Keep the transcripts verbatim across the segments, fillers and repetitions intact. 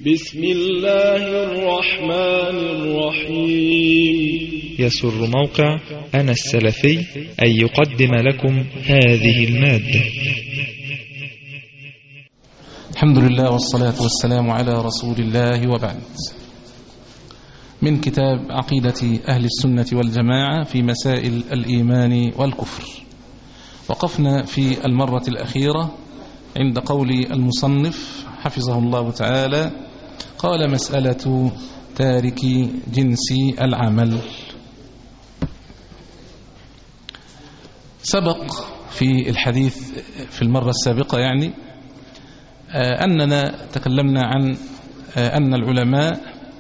بسم الله الرحمن الرحيم. يسر موقع أنا السلفي أن يقدم لكم هذه المادة. الحمد لله والصلاة والسلام على رسول الله، وبعد. من كتاب عقيدة أهل السنة والجماعة في مسائل الإيمان والكفر. وقفنا في المرة الأخيرة عند قول المصنف حفظه الله تعالى: قال: مسألة تارك جنس العمل. سبق في الحديث في المرة السابقة يعني أننا تكلمنا عن أن العلماء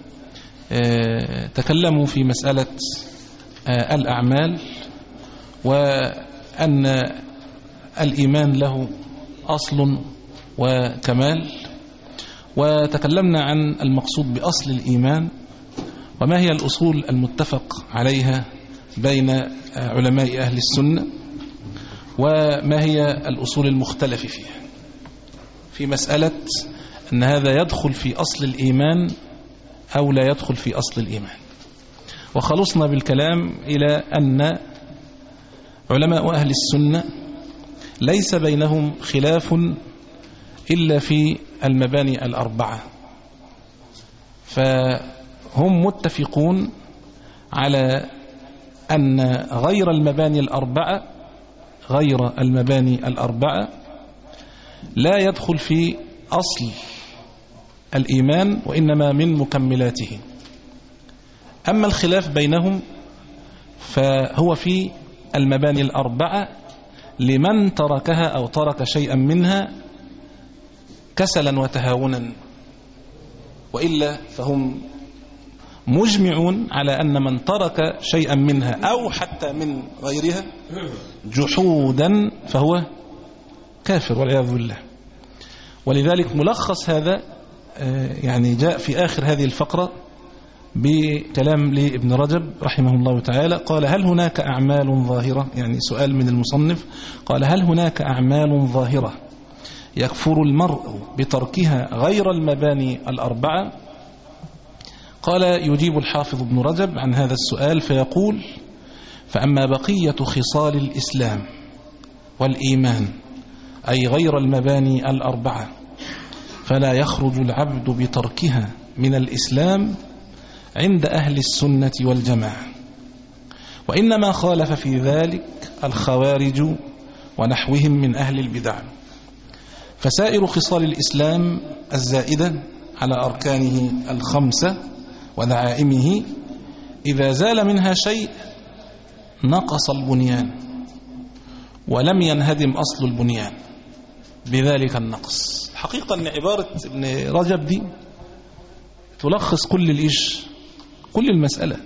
تكلموا في مسألة الأعمال، وأن الإيمان له أصل وكمال، وتكلمنا عن المقصود بأصل الإيمان وما هي الأصول المتفق عليها بين علماء أهل السنة، وما هي الأصول المختلف فيها في مسألة أن هذا يدخل في أصل الإيمان أو لا يدخل في أصل الإيمان. وخلصنا بالكلام إلى أن علماء أهل السنة ليس بينهم خلاف إلا في المباني الأربعة، فهم متفقون على أن غير المباني الأربعة غير المباني الأربعة لا يدخل في أصل الإيمان، وإنما من مكملاته. أما الخلاف بينهم فهو في المباني الأربعة لمن تركها أو ترك شيئا منها كسلا وتهاونا، وإلا فهم مجمعون على أن من ترك شيئا منها أو حتى من غيرها جحودا فهو كافر والعياذ بالله. ولذلك ملخص هذا يعني جاء في آخر هذه الفقرة بكلام لابن رجب رحمه الله تعالى. قال: هل هناك أعمال ظاهرة؟ يعني سؤال من المصنف. قال: هل هناك أعمال ظاهرة يكفر المرء بتركها غير المباني الأربعة؟ قال: يجيب الحافظ ابن رجب عن هذا السؤال فيقول: فأما بقية خصال الإسلام والإيمان أي غير المباني الأربعة فلا يخرج العبد بتركها من الإسلام عند أهل السنة والجماعة، وإنما خالف في ذلك الخوارج ونحوهم من أهل البدع. فسائر خصال الإسلام الزائدة على أركانه الخمسة ودعائمه إذا زال منها شيء نقص البنيان ولم ينهدم أصل البنيان بذلك النقص. حقيقة أن عبارة ابن رجب دي تلخص كل الإيش كل المسألة،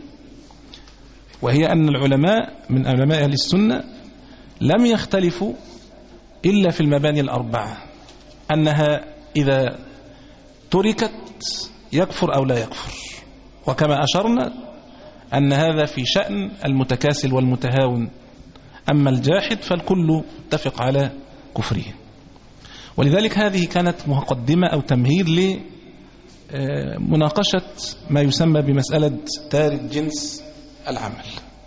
وهي أن العلماء من علماء أهل السنة لم يختلفوا إلا في المباني الأربعة، أنها إذا تركت يكفر أو لا يكفر. وكما أشرنا أن هذا في شأن المتكاسل والمتهاون، أما الجاحد فالكل اتفق على كفره. ولذلك هذه كانت مقدمة أو تمهيد لمناقشة ما يسمى بمسألة تارك جنس العمل.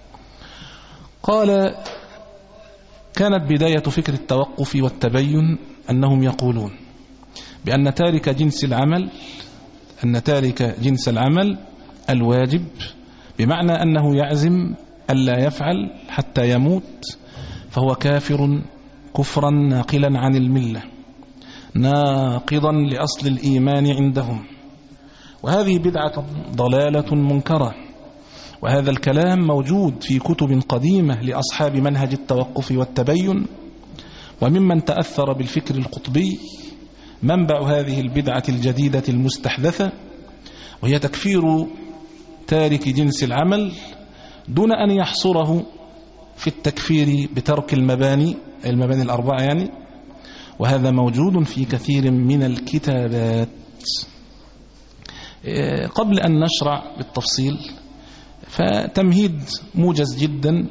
قال: كانت بداية فكر التوقف والتبين أنهم يقولون بأن تارك جنس العمل أن تارك جنس العمل الواجب، بمعنى أنه يعزم ألا يفعل حتى يموت، فهو كافر كفرا ناقلا عن الملة ناقضا لأصل الإيمان عندهم، وهذه بدعة ضلالة منكرة. وهذا الكلام موجود في كتب قديمة لأصحاب منهج التوقف والتبين، وممن تأثر بالفكر القطبي منبع هذه البدعة الجديدة المستحدثة، وهي تكفير تارك جنس العمل دون أن يحصره في التكفير بترك المباني المباني الأربعة يعني. وهذا موجود في كثير من الكتابات. قبل أن نشرع بالتفصيل فتمهيد موجز جدا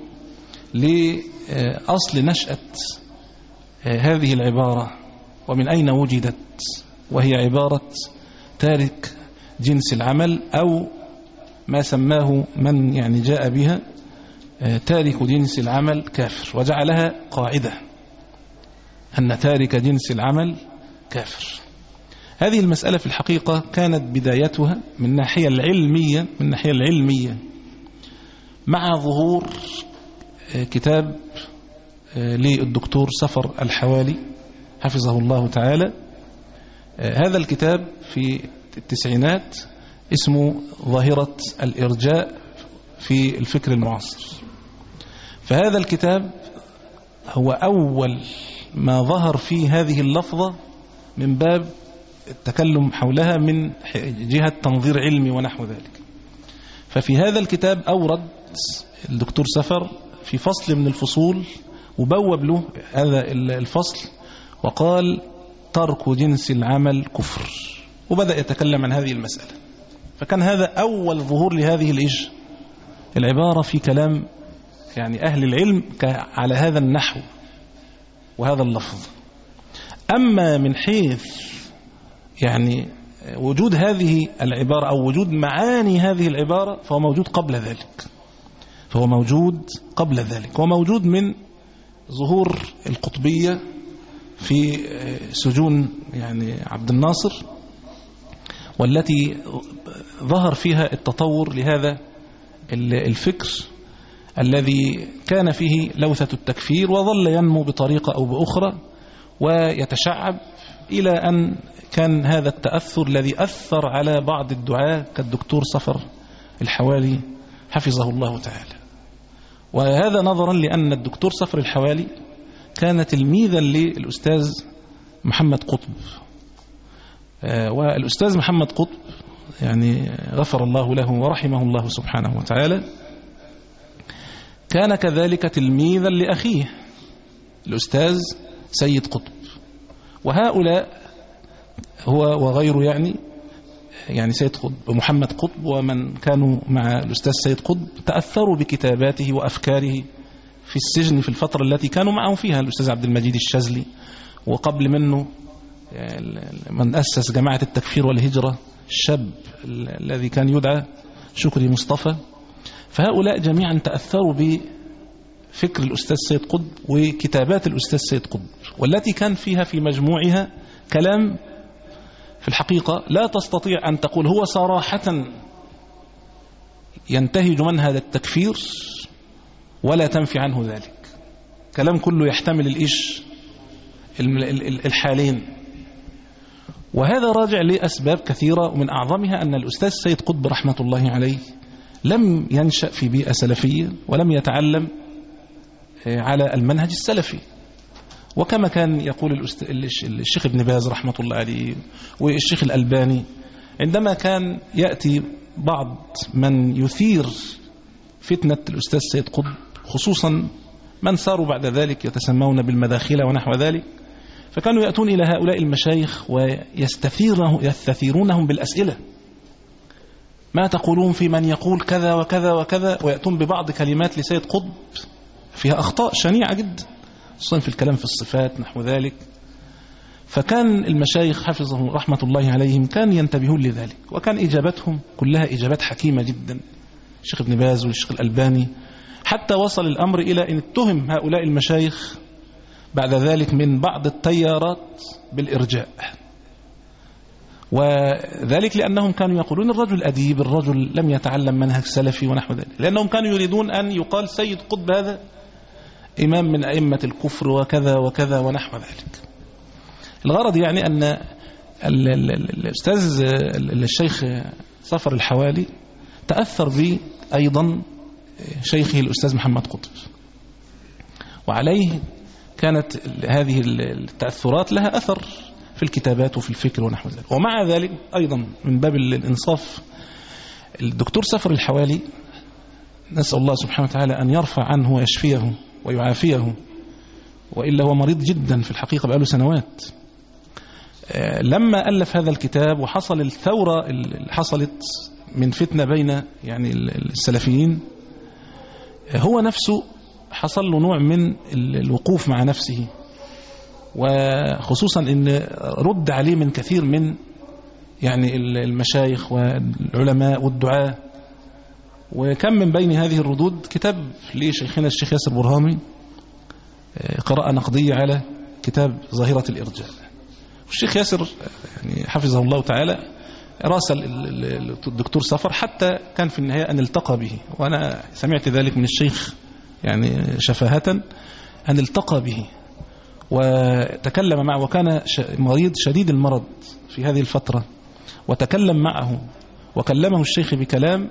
لأصل نشأة هذه العبارة ومن أين وجدت، وهي عبارة تارك جنس العمل، أو ما سماه من يعني جاء بها تارك جنس العمل كافر، وجعلها قاعدة أن تارك جنس العمل كافر. هذه المسألة في الحقيقة كانت بدايتها من الناحية العلمية من الناحية العلمية مع ظهور كتاب للدكتور صفر الحوالي حفظه الله تعالى. هذا الكتاب في التسعينات اسمه ظاهرة الإرجاء في الفكر المعاصر. فهذا الكتاب هو أول ما ظهر فيه هذه اللفظة من باب التكلم حولها من جهة تنظير علمي ونحو ذلك. ففي هذا الكتاب أورد الدكتور صفر في فصل من الفصول وبوب له هذا الفصل وقال ترك جنس العمل كفر، وبدأ يتكلم عن هذه المسألة. فكان هذا أول ظهور لهذه الإج العبارة في كلام يعني أهل العلم على هذا النحو وهذا اللفظ. أما من حيث يعني وجود هذه العبارة أو وجود معاني هذه العبارة فهو موجود قبل ذلك فهو موجود قبل ذلك هو موجود من ظهور القطبية في سجون يعني عبد الناصر، والتي ظهر فيها التطور لهذا الفكر الذي كان فيه لوثة التكفير، وظل ينمو بطريقة أو بأخرى ويتشعب إلى أن كان هذا التأثر الذي أثر على بعض الدعاة كالدكتور صفر الحوالي حفظه الله تعالى. وهذا نظرا لأن الدكتور صفر الحوالي كان تلميذا للأستاذ محمد قطب، والأستاذ محمد قطب يعني غفر الله له ورحمه الله سبحانه وتعالى كان كذلك تلميذا لأخيه الأستاذ سيد قطب. وهؤلاء هو وغيره يعني يعني سيد قطب ومحمد قطب ومن كانوا مع الأستاذ سيد قطب تأثروا بكتاباته وأفكاره في السجن في الفترة التي كانوا معه فيها الأستاذ عبد المجيد الشاذلي، وقبل منه من أسس جماعة التكفير والهجرة الشاب الذي كان يدعى شكري مصطفى. فهؤلاء جميعا تأثروا بفكر الأستاذ سيد قطب وكتابات الأستاذ سيد قطب، والتي كان فيها في مجموعها كلام في الحقيقة لا تستطيع أن تقول هو صراحة ينتهج منهج التكفير ولا تنفي عنه ذلك. كلام كله يحتمل الإيش الحالين، وهذا راجع لأسباب كثيرة، ومن أعظمها أن الأستاذ سيد قطب رحمة الله عليه لم ينشأ في بيئة سلفية ولم يتعلم على المنهج السلفي. وكما كان يقول الشيخ ابن باز رحمة الله عليه والشيخ الألباني عندما كان يأتي بعض من يثير فتنة الأستاذ سيد قطب، خصوصا من صاروا بعد ذلك يتسمون بالمداخلة ونحو ذلك، فكانوا يأتون إلى هؤلاء المشايخ ويستثيرونهم بالأسئلة: ما تقولون في من يقول كذا وكذا وكذا، ويأتون ببعض كلمات لسيد قطب فيها أخطاء شنيعة جدا، خصوصا في الكلام في الصفات نحو ذلك. فكان المشايخ حفظهم رحمة الله عليهم كان ينتبهون لذلك، وكان إجابتهم كلها إجابات حكيمة جدا، الشيخ ابن باز والشيخ الألباني، حتى وصل الأمر إلى أن اتهم هؤلاء المشايخ بعد ذلك من بعض التيارات بالإرجاء، وذلك لأنهم كانوا يقولون الرجل أديب، الرجل لم يتعلم منهج سلفي ونحو ذلك، لأنهم كانوا يريدون أن يقال سيد قطب هذا إمام من أئمة الكفر وكذا وكذا ونحو ذلك. الغرض يعني أن الأستاذ الشيخ صفر الحوالي تأثر به أيضا شيخه الأستاذ محمد قطب، وعليه كانت هذه التأثرات لها أثر في الكتابات وفي الفكر ونحو ذلك. ومع ذلك أيضا من باب الإنصاف الدكتور صفر الحوالي نسأل الله سبحانه وتعالى أن يرفع عنه ويشفيه ويعافيه، وإلا هو مريض جدا في الحقيقة بقاله سنوات. لما ألف هذا الكتاب وحصل الثورة اللي حصلت من فتنة بين يعني السلفيين، هو نفسه حصل له نوع من الوقوف مع نفسه، وخصوصا ان رد عليه من كثير من يعني المشايخ والعلماء والدعاة. وكم من بين هذه الردود كتاب لشيخنا الشيخ ياسر برهامي، قراءة نقدية على كتاب ظاهرة الإرجاء. والشيخ ياسر يعني حفظه الله تعالى راسل الدكتور صفر حتى كان في النهاية أن التقى به، وأنا سمعت ذلك من الشيخ يعني شفاهة، أن التقى به وتكلم معه، وكان مريض شديد المرض في هذه الفترة، وتكلم معه وكلمه الشيخ بكلام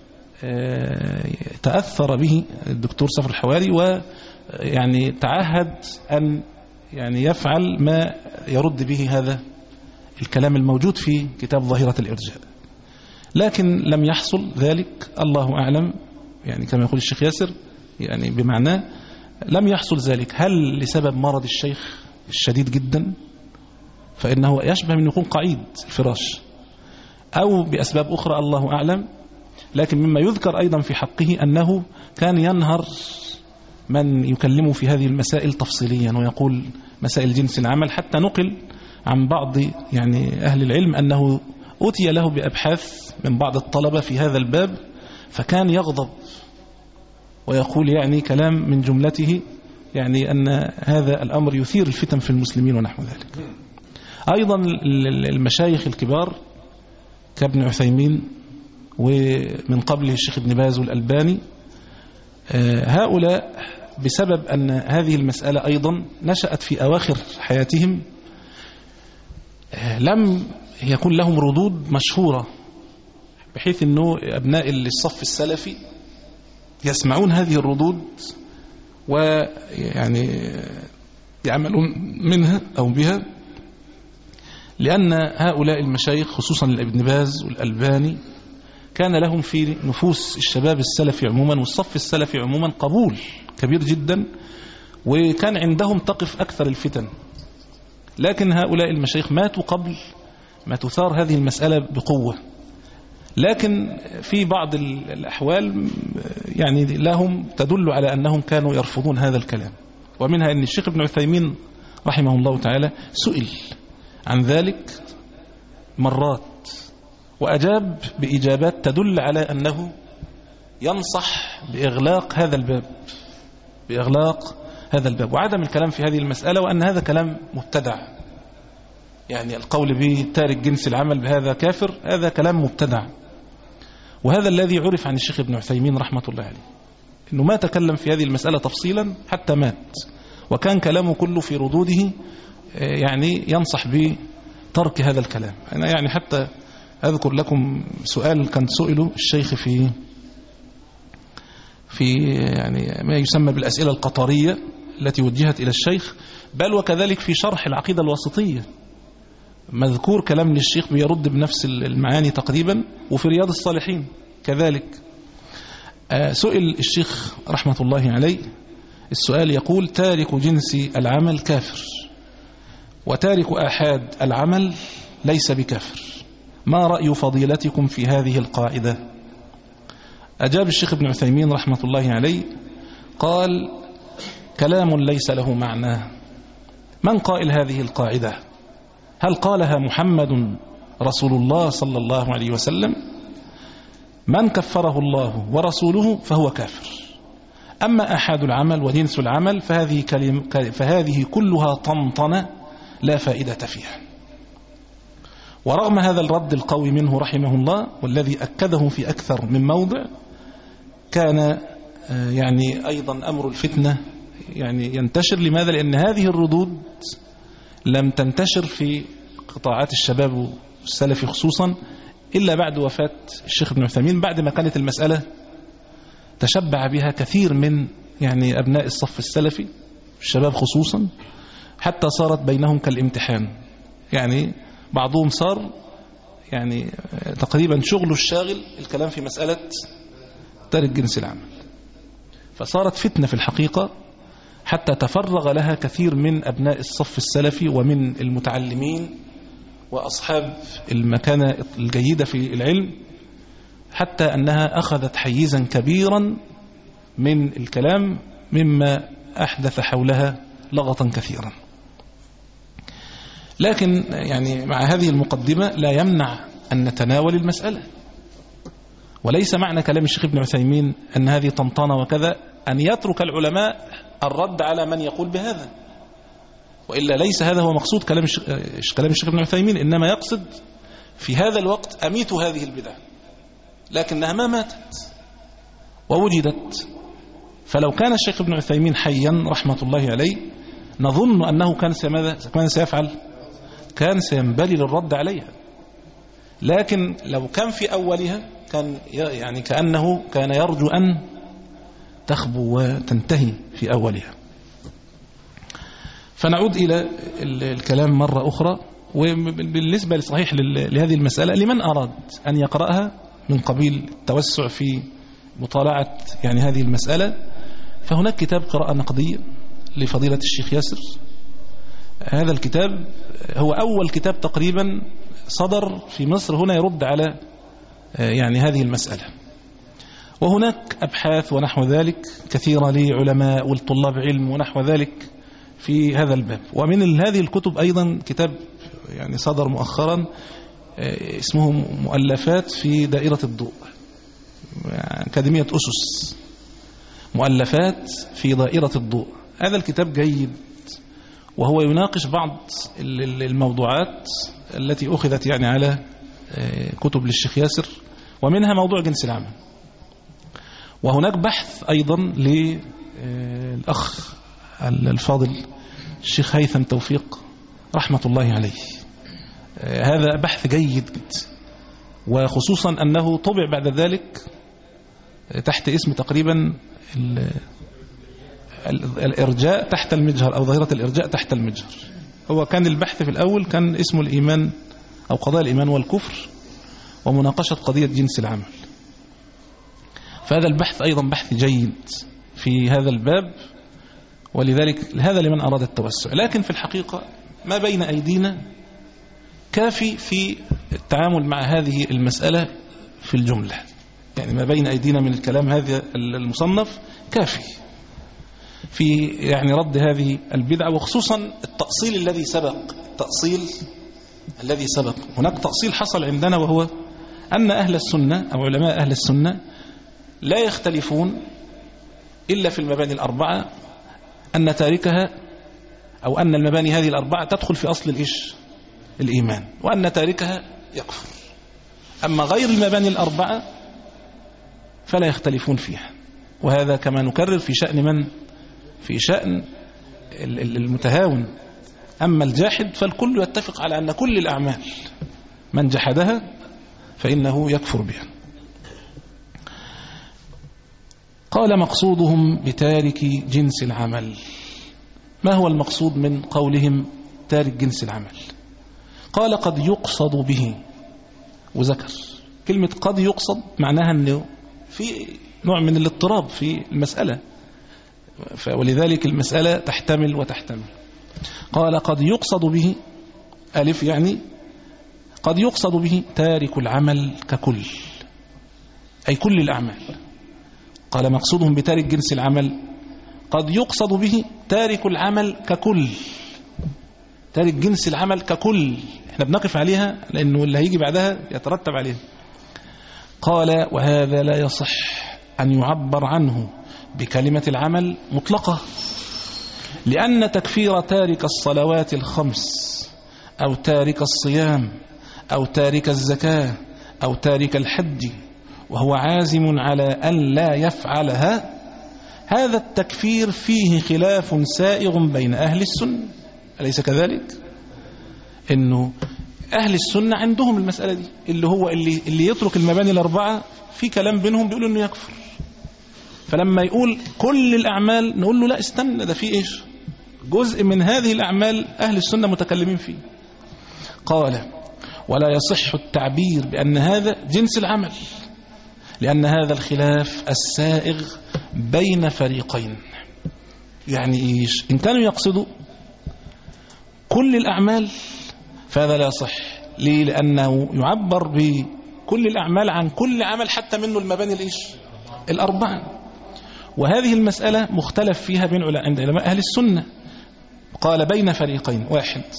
تأثر به الدكتور صفر الحواري، ويعني تعهد أن يعني يفعل ما يرد به هذا الكلام الموجود في كتاب ظاهرة الإرجاء. لكن لم يحصل ذلك، الله أعلم، يعني كما يقول الشيخ ياسر يعني بمعناه لم يحصل ذلك. هل لسبب مرض الشيخ الشديد جدا فإنه يشبه من يكون قعيد الفراش، أو بأسباب أخرى الله أعلم. لكن مما يذكر أيضا في حقه أنه كان ينهر من يكلمه في هذه المسائل تفصيليا ويقول مسائل جنس العمل، حتى نقل عن بعض يعني أهل العلم أنه أتي له بأبحاث من بعض الطلبة في هذا الباب، فكان يغضب ويقول يعني كلام من جملته يعني أن هذا الأمر يثير الفتن في المسلمين ونحو ذلك. أيضا المشايخ الكبار كابن عثيمين ومن قبله الشيخ ابن باز والألباني، هؤلاء بسبب أن هذه المسألة أيضا نشأت في أواخر حياتهم لم يكن لهم ردود مشهورة، بحيث أنه أبناء الصف السلفي يسمعون هذه الردود ويعني يعملون منها أو بها، لأن هؤلاء المشايخ خصوصا ابن باز والألباني كان لهم في نفوس الشباب السلفي عموما والصف السلفي عموما قبول كبير جدا، وكان عندهم تقف أكثر الفتن. لكن هؤلاء المشايخ ماتوا قبل ما تثار هذه المسألة بقوة. لكن في بعض الأحوال يعني لهم تدل على أنهم كانوا يرفضون هذا الكلام، ومنها أن الشيخ ابن عثيمين رحمه الله تعالى سئل عن ذلك مرات وأجاب بإجابات تدل على أنه ينصح بإغلاق هذا الباب بإغلاق هذا الباب وعدم الكلام في هذه المسألة، وأن هذا كلام مبتدع. يعني القول بتارك جنس العمل بهذا كافر، هذا كلام مبتدع. وهذا الذي عرف عن الشيخ ابن عثيمين رحمة الله عليه، أنه ما تكلم في هذه المسألة تفصيلا حتى مات، وكان كلامه كله في ردوده يعني ينصح بترك هذا الكلام. أنا يعني حتى أذكر لكم سؤال كان سئله الشيخ في في يعني ما يسمى بالأسئلة القطرية التي وجهت إلى الشيخ، بل وكذلك في شرح العقيدة الواسطية مذكور كلام للشيخ بيرد بنفس المعاني تقريبا، وفي رياض الصالحين كذلك. سئل الشيخ رحمة الله عليه السؤال يقول: تارك جنس العمل كافر، وتارك آحاد العمل ليس بكافر، ما رأي فضيلتكم في هذه القاعدة؟ أجاب الشيخ ابن عثيمين رحمة الله عليه قال: كلام ليس له معنى. من قائل هذه القاعدة؟ هل قالها محمد رسول الله صلى الله عليه وسلم؟ من كفره الله ورسوله فهو كافر. أما آحاد العمل وجنس العمل فهذه, كلم فهذه كلها طنطنة لا فائدة فيها. ورغم هذا الرد القوي منه رحمه الله، والذي أكده في أكثر من موضع، كان يعني أيضا أمر الفتنة يعني ينتشر. لماذا؟ لأن هذه الردود لم تنتشر في قطاعات الشباب السلفي خصوصا إلا بعد وفاة الشيخ ابن عثيمين، بعد ما كانت المسألة تشبع بها كثير من يعني أبناء الصف السلفي الشباب خصوصا، حتى صارت بينهم كالامتحان. يعني بعضهم صار يعني تقريبا شغله الشاغل الكلام في مسألة تارك جنس العمل، فصارت فتنة في الحقيقة، حتى تفرغ لها كثير من أبناء الصف السلفي ومن المتعلمين وأصحاب المكانة الجيدة في العلم، حتى أنها أخذت حيزا كبيرا من الكلام مما أحدث حولها لغطا كثيرا. لكن يعني مع هذه المقدمة لا يمنع أن نتناول المسألة، وليس معنى كلام الشيخ ابن عثيمين أن هذه طنطانة وكذا أن يترك العلماء الرد على من يقول بهذا، وإلا ليس هذا هو مقصود كلام كلام الشيخ ابن عثيمين، إنما يقصد في هذا الوقت أميتوا هذه البدع، لكنها ما ماتت ووجدت. فلو كان الشيخ ابن عثيمين حيا رحمة الله عليه نظن أنه كان كان سيفعل كان سينبلي للرد عليها، لكن لو كان في أولها كان يعني كأنه كان يرجو أن تخبو وتنتهي في أولها. فنعود إلى الكلام مرة أخرى. وبالنسبة لصحيح لهذه المسألة لمن أراد أن يقرأها من قبيل التوسع في مطالعة يعني هذه المسألة، فهناك كتاب قراءة نقدية لفضيلة الشيخ ياسر. هذا الكتاب هو أول كتاب تقريبا صدر في مصر هنا يرد على يعني هذه المسألة، وهناك أبحاث ونحو ذلك كثيرة لعلماء والطلاب علم ونحو ذلك في هذا الباب. ومن هذه الكتب أيضا كتاب يعني صدر مؤخرا اسمه مؤلفات في دائرة الضوء، أكاديمية أسس، مؤلفات في دائرة الضوء. هذا الكتاب جيد، وهو يناقش بعض الموضوعات التي أخذت يعني على كتب للشيخ ياسر، ومنها موضوع جنس العمل. وهناك بحث أيضا للأخ الفاضل الشيخ هيثم توفيق رحمة الله عليه، هذا بحث جيد جدا، وخصوصا أنه طبع بعد ذلك تحت اسم تقريبا الإرجاء تحت المجهر أو ظاهرة الإرجاء تحت المجهر. هو كان البحث في الأول كان اسمه الإيمان أو قضايا الإيمان والكفر ومناقشة قضية جنس العمل. فهذا البحث أيضا بحث جيد في هذا الباب، ولذلك هذا لمن أراد التوسع. لكن في الحقيقة ما بين أيدينا كافي في التعامل مع هذه المسألة في الجملة، يعني ما بين أيدينا من الكلام هذا المصنف كافي في يعني رد هذه البدعة، وخصوصا التأصيل الذي سبق. التأصيل الذي سبق هناك تأصيل حصل عندنا، وهو أن أهل السنة أو علماء أهل السنة لا يختلفون إلا في المباني الأربعة، أن تاركها أو أن المباني هذه الأربعة تدخل في أصل الإيش الإيمان، وأن تاركها يكفر. أما غير المباني الأربعة فلا يختلفون فيها، وهذا كما نكرر في شأن من في شأن المتهاون. أما الجاحد فالكل يتفق على أن كل الأعمال من جحدها فإنه يكفر بها. قال مقصودهم بتارك جنس العمل. ما هو المقصود من قولهم تارك جنس العمل؟ قال قد يقصد به، وذكر كلمة قد يقصد معناها أنه في نوع من الاضطراب في المسألة، ولذلك المسألة تحتمل وتحتمل. قال قد يقصد به ألف، يعني قد يقصد به تارك العمل ككل، أي كل الأعمال. قال مقصودهم بتارك جنس العمل قد يقصد به تارك العمل ككل، تارك جنس العمل ككل. احنا بنقف عليها لأنه اللي هيجي بعدها يترتب عليه. قال وهذا لا يصح أن يعبر عنه بكلمة العمل مطلقة، لأن تكفير تارك الصلوات الخمس أو تارك الصيام أو تارك الزكاة أو تارك الحج وهو عازم على أن لا يفعلها، هذا التكفير فيه خلاف سائغ بين أهل السنة. أليس كذلك؟ إنه أهل السنة عندهم المسألة دي، اللي هو اللي, اللي يترك المباني الأربعة في كلام بينهم بيقولوا إنه يكفر. فلما يقول كل الأعمال نقول له لا استنى، ده في إيش جزء من هذه الأعمال أهل السنة متكلمين فيه. قال ولا يصح التعبير بأن هذا جنس العمل، لأن هذا الخلاف السائغ بين فريقين. يعني إيش؟ إن كانوا يقصدوا كل الأعمال فهذا لا يصح. ليه؟ لأنه يعبر بكل الأعمال عن كل عمل حتى منه المباني الإيش الأربعة، وهذه المسألة مختلف فيها بين عند علماء أهل السنة. قال بين فريقين: واحد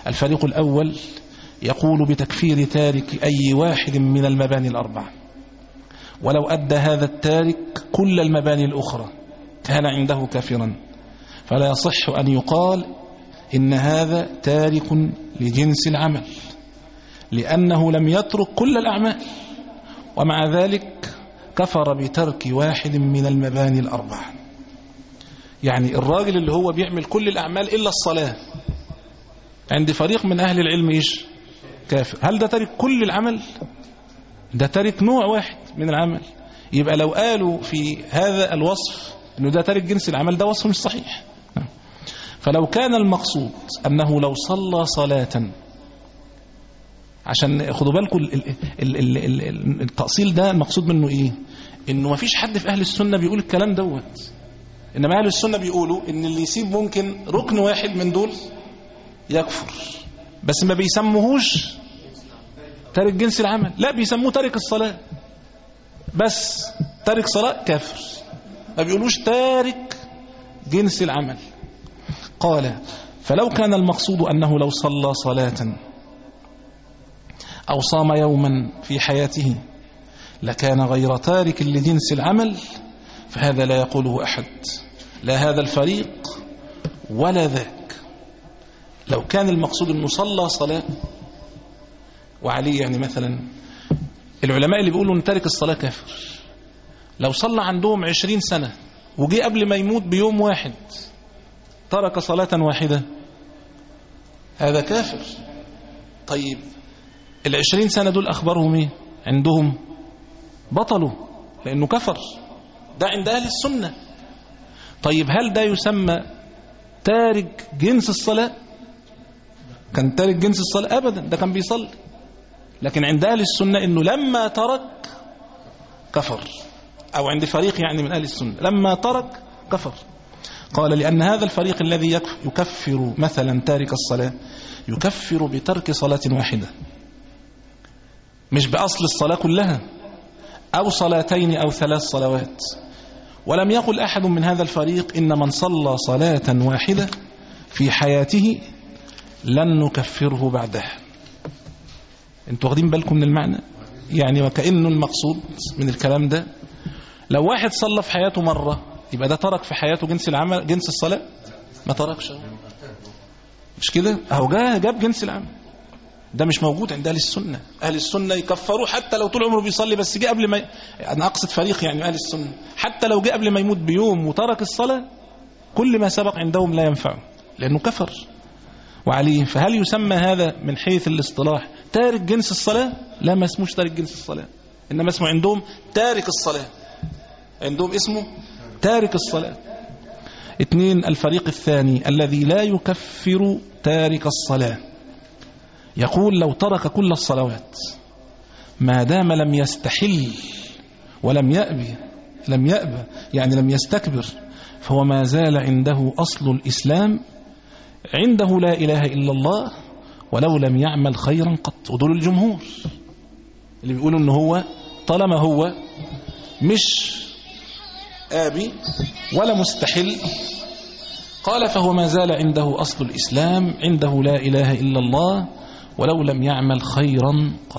الفريق الأول يقول بتكفير تارك أي واحد من المباني الأربعة، ولو أدى هذا التارك كل المباني الأخرى كان عنده كافرا، فلا يصح أن يقال إن هذا تارك لجنس العمل، لأنه لم يترك كل الأعمال، ومع ذلك كفر بترك واحد من المباني الأربعة. يعني الراجل اللي هو بيعمل كل الأعمال إلا الصلاة عند فريق من أهل العلم إيش؟ كافر. هل ده تارك كل العمل؟ ده تارك نوع واحد من العمل. يبقى لو قالوا في هذا الوصف إنه ده تارك جنس العمل، ده وصف مش صحيح. فلو كان المقصود أنه لو صلى صلاة، عشان خدوا بالكم التأصيل ده المقصود منه إيه؟ إنه ما فيش حد في أهل السنة بيقول الكلام دوت، إنما أهل السنة بيقولوا إن اللي يسيب ممكن ركن واحد من دول يكفر، بس ما بيسموهوش تارك جنس العمل، لا بيسموه تارك الصلاة بس. تارك صلاة كافر، ما بيقولوش تارك جنس العمل. قال فلو كان المقصود أنه لو صلى صلاة أو صام يوما في حياته لكان غير تارك لجنس العمل، فهذا لا يقوله أحد، لا هذا الفريق ولا ذاك. لو كان المقصود أنه صلى صلاة وعليه، يعني مثلا العلماء اللي بيقولوا أن تارك الصلاة كافر، لو صلى عندهم عشرين سنة وجي قبل ما يموت بيوم واحد ترك صلاة واحدة، هذا كافر. طيب العشرين سنة دول أخبارهم إيه؟ عندهم بطلوا لأنه كفر، ده عند أهل السنة. طيب هل ده يسمى تارك جنس الصلاة؟ كان تارك جنس الصلاة؟ أبدا، ده كان بيصلي، لكن عند أهل السنة إنه لما ترك كفر، أو عند فريق يعني من أهل السنة لما ترك كفر. قال لأن هذا الفريق الذي يكفر مثلا تارك الصلاة يكفر بترك صلاة واحدة، مش بأصل الصلاة كلها، أو صلاتين أو ثلاث صلوات. ولم يقل أحد من هذا الفريق إن من صلى صلاة واحدة في حياته لن نكفره بعدها. انتوا واخدين بالكم من المعنى؟ يعني وكأنه المقصود من الكلام ده لو واحد صلى في حياته مرة يبقى ده ترك في حياته جنس العمل، جنس الصلاة ما تركش، مش كده؟ اهو جاب جنس العمل. ده مش موجود عند أهل السنة. أهل السنة يكفروا حتى لو طول عمره بيصلي، بس جه قبل ما ي... أنا أقصد فريق يعني أهل السنة، حتى لو جه قبل ما يموت بيوم وترك الصلاة كل ما سبق عندهم لا ينفعه لأنه كفر وعليه. فهل يسمى هذا من حيث الاصطلاح تارك جنس الصلاة؟ لا، ما اسموش تارك جنس الصلاة، إنما اسمه عندهم تارك الصلاة، عندهم اسمه تارك الصلاة. اثنين، الفريق الثاني الذي لا يكفر تارك الصلاة يقول لو ترك كل الصلوات ما دام لم يستحل ولم يأبي، لم يأبى يعني لم يستكبر، فهو ما زال عنده أصل الإسلام، عنده لا إله إلا الله ولو لم يعمل خيرا قط. ودول الجمهور اللي بيقولوا إنه هو طالما هو مش آبي ولا مستحل، قال فهو ما زال عنده أصل الإسلام، عنده لا إله إلا الله ولو لم يعمل خيرا قط.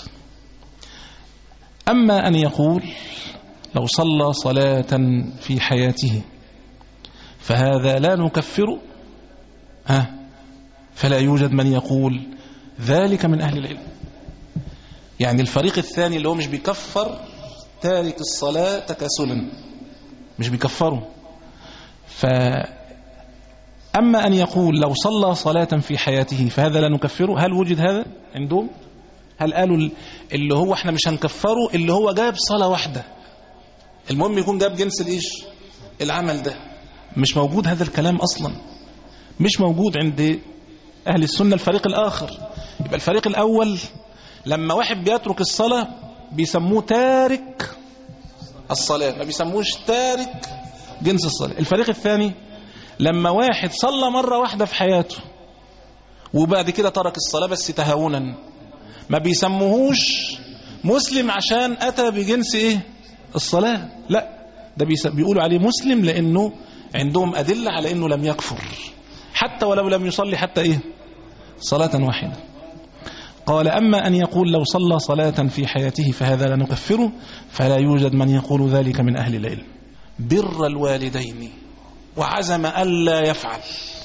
أما أن يقول لو صلى صلاة في حياته فهذا لا نكفره، ها فلا يوجد من يقول ذلك من أهل العلم. يعني الفريق الثاني اللي هو مش بيكفر تارك الصلاة تكاسلا، مش بيكفره. فأما أن يقول لو صلى صلاة في حياته فهذا لا نكفره، هل وجد هذا عندهم؟ هل قالوا اللي هو احنا مش هنكفره اللي هو جاب صلاة واحدة، المهم يكون جاب جنس الإيش العمل ده؟ مش موجود هذا الكلام أصلا، مش موجود عند أهل السنة. الفريق الآخر يبقى الفريق الأول لما واحد بيترك الصلاة بيسموه تارك الصلاة، ما بيسموش تارك جنس الصلاة. الفريق الثاني لما واحد صلى مرة واحدة في حياته وبعد كده ترك الصلاة بس تهاونا، ما بيسموهوش مسلم عشان أتى بجنس إيه الصلاة، لا، ده بيقولوا عليه مسلم لأنه عندهم أدلة على أنه لم يكفر حتى ولو لم يصلي حتى إيه صلاة واحدة. قال أما أن يقول لو صلى صلاة في حياته فهذا لا نكفره، فلا يوجد من يقول ذلك من أهل العلم. بر الوالدين وعزم ألا يفعل،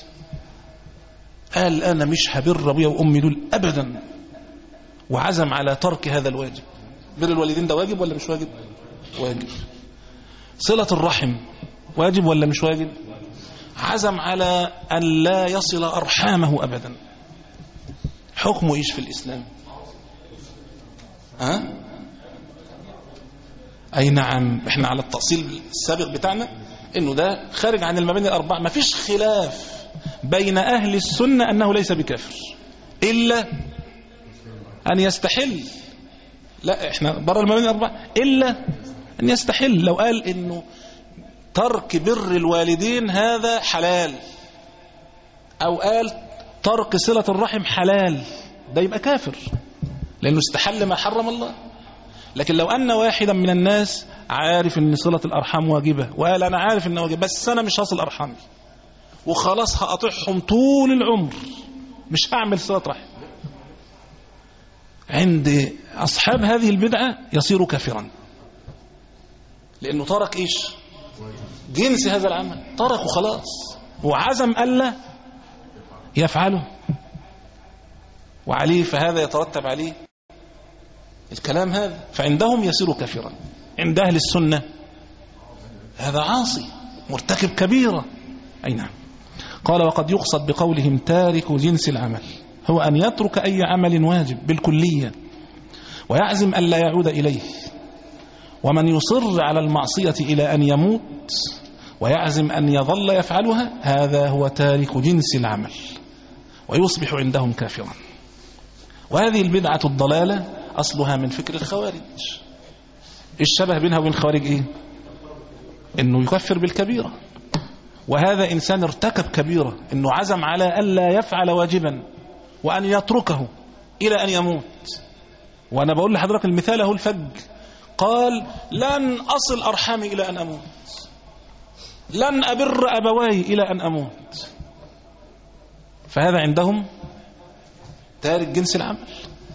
قال أنا مش هبر أبويا وأمي دول أبدا، وعزم على ترك هذا الواجب. بر الوالدين ده واجب ولا مش واجب؟ واجب. صلة الرحم واجب ولا مش واجب؟ عزم على أن لا يصل أرحامه أبدا. حكمه إيش في الإسلام؟ ها؟ أي نعم، إحنا على التأصيل السابق بتاعنا إنه ده خارج عن المباني الأربعة. ما فيش خلاف بين أهل السنة أنه ليس بكافر إلا أن يستحل. لا، إحنا برا المباني الأربعة إلا أن يستحل. لو قال إنه ترك بر الوالدين هذا حلال، أو قال ترك صلة الرحم حلال، ده يبقى كافر لأنه استحل ما حرم الله. لكن لو أن واحدا من الناس عارف أن صلة الأرحام واجبة وقال أنا عارف أنه واجب بس أنا مش هصل أرحامي وخلاص هقطعهم طول العمر، مش هعمل صلة رحم، عند أصحاب هذه البدعة يصير كافرا، لأنه ترك إيش؟ جنس هذا العمل، تركه خلاص وعزم ألا يفعله وعليه، فهذا يترتب عليه الكلام هذا، فعندهم يصير كافرا. عند أهل السنة هذا عاصي مرتكب كبيرة. أي نعم. قال وقد يقصد بقولهم تارك جنس العمل هو أن يترك أي عمل واجب بالكلية ويعزم ألا يعود إليه. ومن يصر على المعصية إلى أن يموت ويعزم أن يظل يفعلها هذا هو تارك جنس العمل ويصبح عندهم كافرا. وهذه البدعة الضلالة أصلها من فكر الخوارج. الشبه بينها وبين الخوارج إيه؟ إنه يكفر بالكبيرة، وهذا إنسان ارتكب كبيرة، إنه عزم على ألا يفعل واجبا وأن يتركه إلى أن يموت. وأنا بقول لحضرتك المثال هو الفج، قال لن أصل أرحامي إلى أن أموت، لن أبر أبواي إلى أن أموت، فهذا عندهم تارك جنس العمل.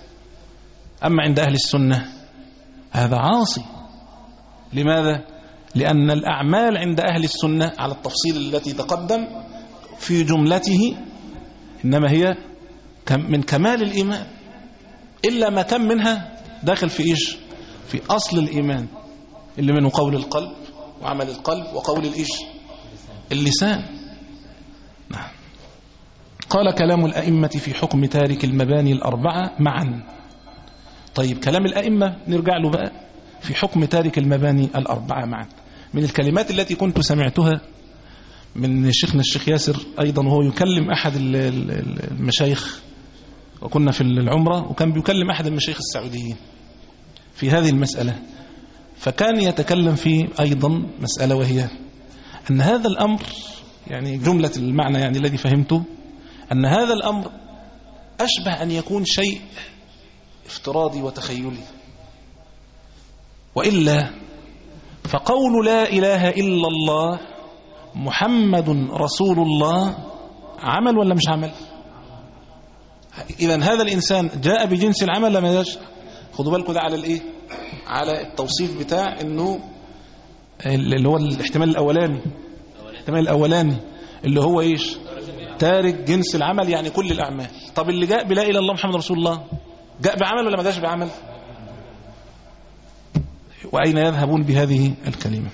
أما عند أهل السنة هذا عاصي. لماذا؟ لأن الأعمال عند أهل السنة على التفصيل التي تقدم في جملته إنما هي من كمال الإيمان، إلا ما كم منها داخل في إيش؟ في أصل الإيمان اللي منه قول القلب وعمل القلب وقول الإيش؟ اللسان. نعم. قال كلام الأئمة في حكم تارك المباني الأربعة معا. طيب كلام الأئمة نرجع له بقى في حكم تارك المباني الأربعة معا. من الكلمات التي كنت سمعتها من شيخنا الشيخ ياسر أيضا وهو يكلم أحد المشايخ، وكنا في العمرة وكان بيكلم أحد المشايخ السعوديين في هذه المسألة، فكان يتكلم في أيضا مسألة وهي أن هذا الأمر، يعني جملة المعنى يعني الذي فهمته أن هذا الأمر أشبه أن يكون شيء افتراضي وتخيلي، وإلا فقول لا إله إلا الله محمد رسول الله عمل ولا مش عمل؟ إذن هذا الإنسان جاء بجنس العمل لما يجاش. خدوا بالكم ده على الإيه؟ على التوصيف بتاع إنه اللي هو الاحتمال الأولاني، الاحتمال الأولاني اللي هو إيش؟ تارك جنس العمل يعني كل الأعمال. طب اللي جاء بلا إله إلا الله محمد رسول الله جاء بعمل ولا ما جاش بعمل؟ وأين يذهبون بهذه الكلمة؟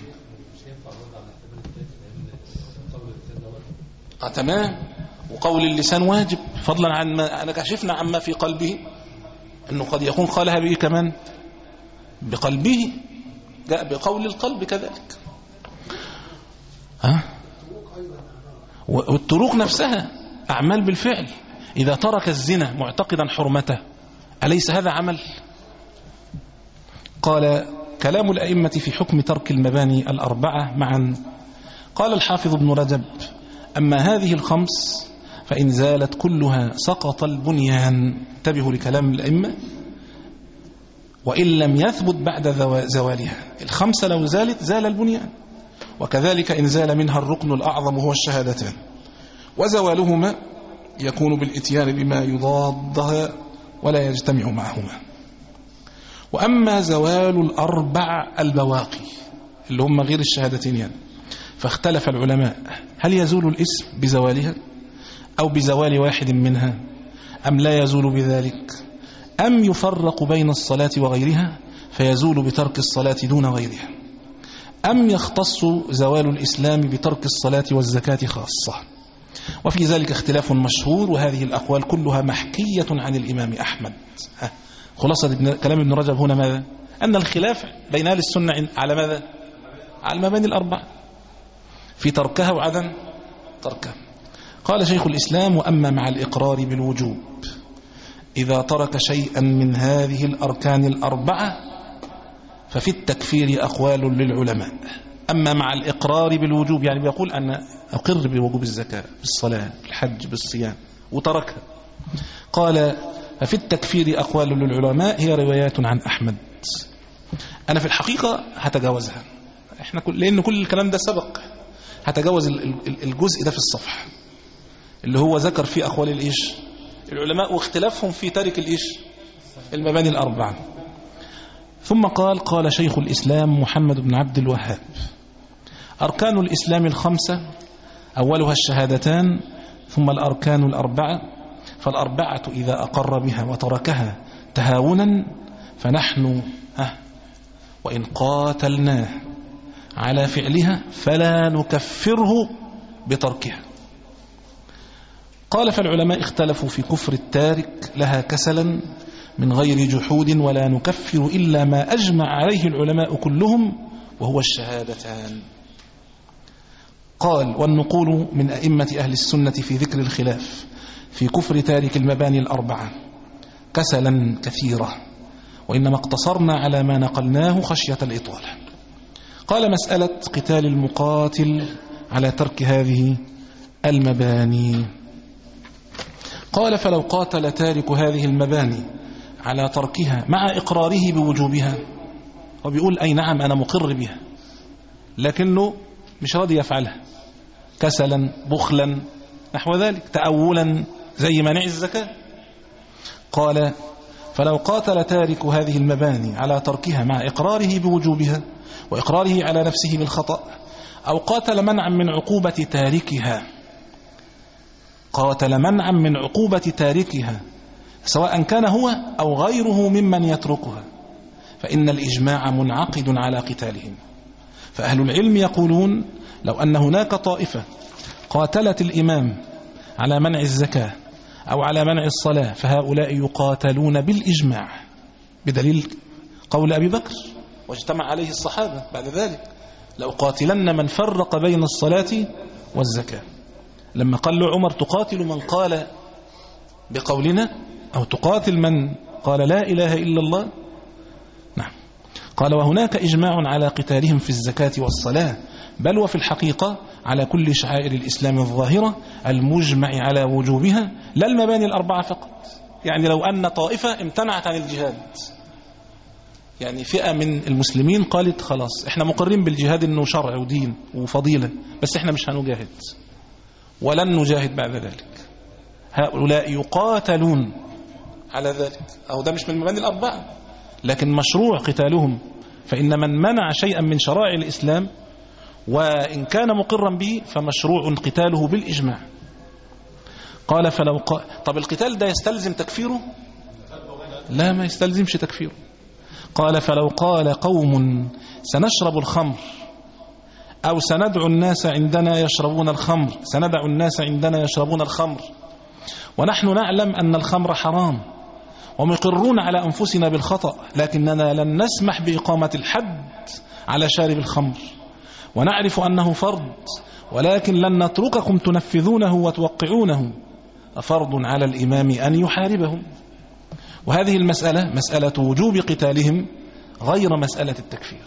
آه تمام. وقول اللسان واجب فضلا عن ما أنا كشفنا عما في قلبه، أنه قد يكون قالها بإيه كمان؟ بقلبه، جاء بقول القلب كذلك. ها؟ والتروك نفسها أعمال بالفعل. إذا ترك الزنا معتقدا حرمته أليس هذا عمل؟ قال كلام الأئمة في حكم ترك المباني الأربعة معا. قال الحافظ ابن رجب أما هذه الخمس فإن زالت كلها سقط البنيان. انتبهوا لكلام الأئمة، وإن لم يثبت بعد زوالها. الخمسة لو زالت زال البنيان، وكذلك إن زال منها الركن الأعظم وهو الشهادتان، وزوالهما يكون بالإتيان بما يضادها ولا يجتمع معهما. وأما زوال الأربع البواقي اللي هم غير الشهادتين يعني، فاختلف العلماء هل يزول الاسم بزوالها أو بزوال واحد منها أم لا يزول بذلك، أم يفرق بين الصلاة وغيرها فيزول بترك الصلاة دون غيرها، أم يختص زوال الإسلام بترك الصلاة والزكاة خاصة. وفي ذلك اختلاف مشهور، وهذه الأقوال كلها محكية عن الإمام أحمد. خلاصة كلام ابن رجب هنا ماذا؟ أن الخلاف بين أهل السنة على ماذا؟ على المباني الأربع في تركها وعدم تركها. قال شيخ الإسلام: وأما مع الإقرار بالوجوب إذا ترك شيئا من هذه الأركان الأربعة ففي التكفير أقوال للعلماء. أما مع الإقرار بالوجوب يعني بيقول أن أقر بوجوب الزكاة بالصلاة بالحج بالصيام وتركها، قال ففي التكفير أقوال للعلماء هي روايات عن أحمد. أنا في الحقيقة هتجاوزها، إحنا كل لأن كل الكلام ده سبق، هتجاوز الجزء ده في الصفحة اللي هو ذكر فيه أقوال الإيش العلماء واختلافهم في تارك الإيش المباني الأربعة. ثم قال: قال شيخ الإسلام محمد بن عبد الوهاب: أركان الإسلام الخمسة أولها الشهادتان ثم الأركان الأربعة، فالأربعة إذا أقر بها وتركها تهاونا فنحن ها وإن قاتلناه على فعلها فلا نكفره بتركها. قال: فالعلماء اختلفوا في كفر التارك لها كسلا من غير جحود، ولا نكفر إلا ما أجمع عليه العلماء كلهم وهو الشهادتان. قال: والنقول من أئمة أهل السنة في ذكر الخلاف في كفر تارك المباني الأربعة كسلا كثيرة، وإنما اقتصرنا على ما نقلناه خشية الإطالة. قال: مسألة قتال المقاتل على ترك هذه المباني. قال: فلو قاتل تارك هذه المباني على تركها مع إقراره بوجوبها، وبيقول أي نعم أنا مقر بها، لكنه مش راضي يفعلها كسلا بخلا نحو ذلك تأولا زي منع الزكاة. قال: فلو قاتل تارك هذه المباني على تركها مع إقراره بوجوبها وإقراره على نفسه بالخطأ، أو قاتل منعا من عقوبة تاركها قاتل منعا من عقوبة تاركها سواء كان هو أو غيره ممن يتركها، فإن الإجماع منعقد على قتالهم. فأهل العلم يقولون: لو أن هناك طائفة قاتلت الإمام على منع الزكاة أو على منع الصلاة فهؤلاء يقاتلون بالإجماع، بدليل قول أبي بكر واجتمع عليه الصحابة بعد ذلك: لو قاتلن من فرق بين الصلاة والزكاة. لما قال له عمر: تقاتل من قال بقولنا أو تقاتل من قال لا إله إلا الله؟ نعم. قال: وهناك إجماع على قتالهم في الزكاة والصلاة، بل وفي الحقيقة على كل شعائر الإسلام الظاهرة المجمع على وجوبها، لا المباني الأربعة فقط. يعني لو أن طائفة امتنعت عن الجهاد، يعني فئة من المسلمين قالت خلاص احنا مقرين بالجهاد انه شرع ودين وفضيلة، بس احنا مش هنجاهد ولن نجاهد بعد ذلك، هؤلاء يقاتلون على ذلك. أو ده مش من المباني الأربعة، لكن مشروع قتالهم. فإن من منع شيئا من شرائع الإسلام وإن كان مقرا به فمشروع قتاله بالإجماع. قال: فلو ق... طب القتال ده يستلزم تكفيره؟ لا، ما يستلزمش تكفيره. قال: فلو قال قوم سنشرب الخمر أو سندعو الناس عندنا يشربون الخمر سندع الناس عندنا يشربون الخمر ونحن نعلم أن الخمر حرام ومقرون على أنفسنا بالخطأ، لكننا لن نسمح بإقامة الحد على شارب الخمر، ونعرف أنه فرض، ولكن لن نترككم تنفذونه وتوقعونه، أفرض على الإمام أن يحاربهم. وهذه المسألة مسألة وجوب قتالهم غير مسألة التكفير.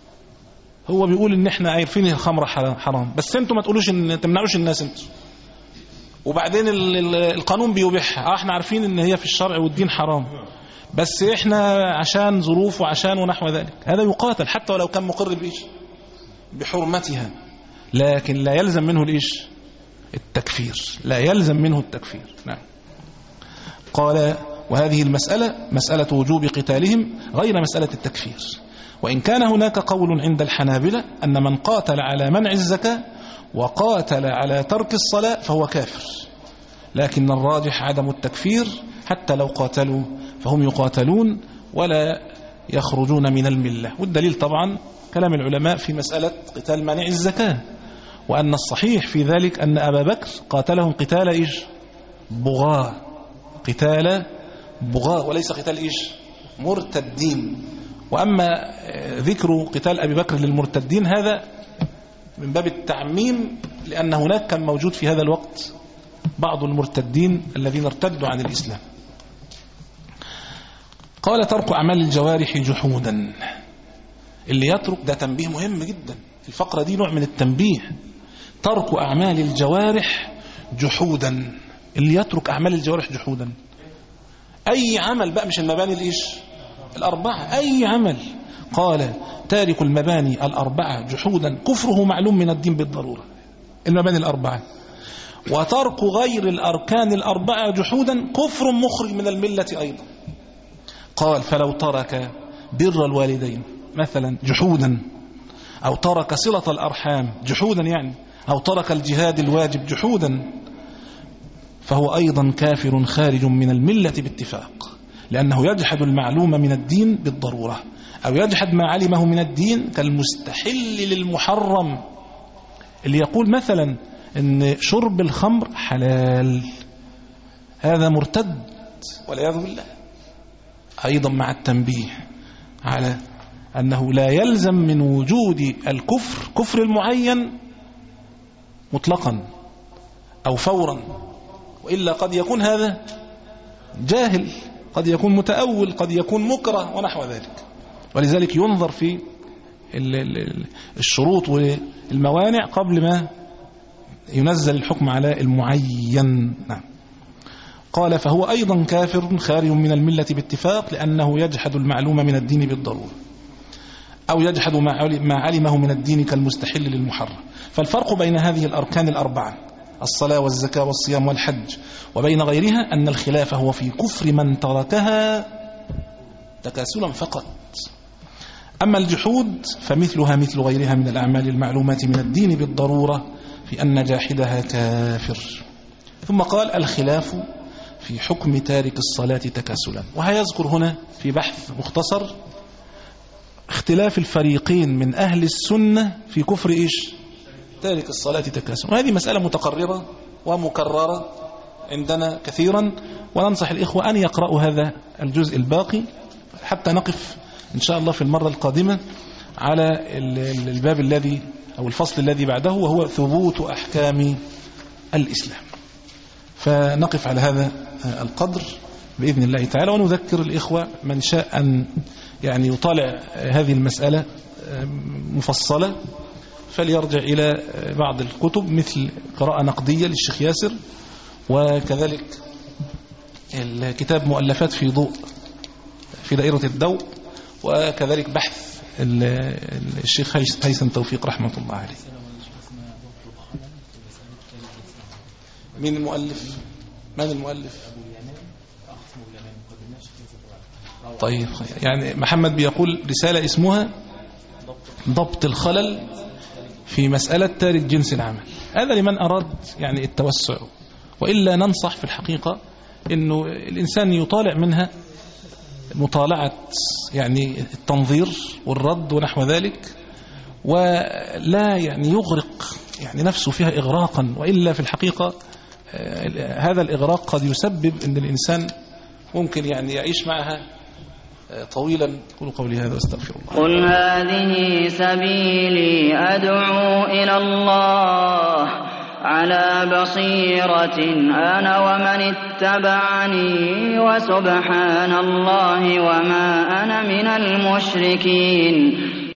هو بيقول إن إحنا عارفين الخمر حرام، بس أنتم ما تقولوش إن تمنعوش الناس أنتم، وبعدين القانون بيبيحها. احنا عارفين ان هي في الشرع والدين حرام، بس احنا عشان ظروف وعشان ونحو ذلك. هذا يقاتل حتى ولو كان مقر بإيش بحرمتها، لكن لا يلزم منه الإيش التكفير، لا يلزم منه التكفير. نعم. قال وهذه المسألة مسألة وجوب قتالهم غير مسألة التكفير، وإن كان هناك قول عند الحنابلة أن من قاتل على منع الزكاة وقاتل على ترك الصلاة فهو كافر، لكن الراجح عدم التكفير، حتى لو قاتلوا فهم يقاتلون ولا يخرجون من الملة. والدليل طبعا كلام العلماء في مسألة قتال منع الزكاة، وأن الصحيح في ذلك أن أبا بكر قاتلهم قتال إيش؟ بغاة، قتال بغاة وليس قتال إيش؟ مرتدين. وأما ذكر قتال أبي بكر للمرتدين هذا من باب التعميم، لأن هناك كان موجود في هذا الوقت بعض المرتدين الذين ارتدوا عن الإسلام. قال ترك أعمال الجوارح جحودا. اللي يترك ده تنبيه مهم جدا، الفقرة دي نوع من التنبيه. ترك أعمال الجوارح جحودا، اللي يترك أعمال الجوارح جحودا أي عمل بقى، مش المباني الإيش الأربعة، أي عمل. قال تارك المباني الأربعة جحودا كفره معلوم من الدين بالضرورة، المباني الأربعة. وترك غير الأركان الأربعة جحودا كفر مخرج من الملة أيضا. قال فلو ترك بر الوالدين مثلا جحودا، أو ترك صلة الأرحام جحودا يعني، أو ترك الجهاد الواجب جحودا، فهو أيضا كافر خارج من الملة باتفاق، لأنه يجحد المعلوم من الدين بالضرورة، أو يجحد ما علمه من الدين كالمستحل للمحرم، اللي يقول مثلا إن شرب الخمر حلال، هذا مرتد والعياذ بالله. أيضا مع التنبيه على أنه لا يلزم من وجود الكفر كفر المعين مطلقا أو فورا، وإلا قد يكون هذا جاهل، قد يكون متأول، قد يكون مكره ونحو ذلك. ولذلك ينظر في الشروط والموانع قبل ما ينزل الحكم على المعين. نعم. قال فهو أيضا كافر خارج من الملة باتفاق، لأنه يجحد المعلوم من الدين بالضرورة، أو يجحد ما علمه من الدين كالمستحل للمحرم. فالفرق بين هذه الأركان الأربعة الصلاة والزكاة والصيام والحج وبين غيرها أن الخلاف هو في كفر من تركها تكاسلا فقط. أما الجحود فمثلها مثل غيرها من الأعمال المعلومات من الدين بالضرورة في أن جاحدها كافر. ثم قال الخلاف في حكم تارك الصلاة تكاسلا، وهيذكر هنا في بحث مختصر اختلاف الفريقين من أهل السنة في كفر إيش؟ تارك الصلاة تكاسلا. وهذه مسألة متقررة ومكررة عندنا كثيرا، وننصح الإخوة أن يقرأوا هذا الجزء الباقي حتى نقف إن شاء الله في المرة القادمة على الباب الذي أو الفصل الذي بعده، وهو ثبوت أحكام الإسلام. فنقف على هذا القدر بإذن الله تعالى، ونذكر الإخوة من شاء أن يعني يطالع هذه المسألة مفصلة فليرجع إلى بعض الكتب مثل قراءة نقدية للشيخ ياسر، وكذلك الكتاب مؤلفات في ضوء في دائرة الضوء، وكذلك بحث الشيخ هيثم توفيق رحمة الله عليه. مين المؤلف؟ من المؤلف؟ طيب يعني محمد بيقول رسالة اسمها ضبط الخلل في مسألة تارك جنس العمل. هذا لمن أراد يعني التوسع، وإلا ننصح في الحقيقة إنه الإنسان يطالع منها مطالعة يعني التنظير والرد ونحو ذلك، ولا يعني يغرق يعني نفسه فيها إغراقا، وإلا في الحقيقة هذا الإغراق قد يسبب أن الإنسان ممكن يعني يعيش معها طويلا. قل قولي هذا واستغفر الله. قل هذه سبيلي أدعو إلى الله على بصيرة أنا ومن اتبعني وسبحان الله وما أنا من المشركين.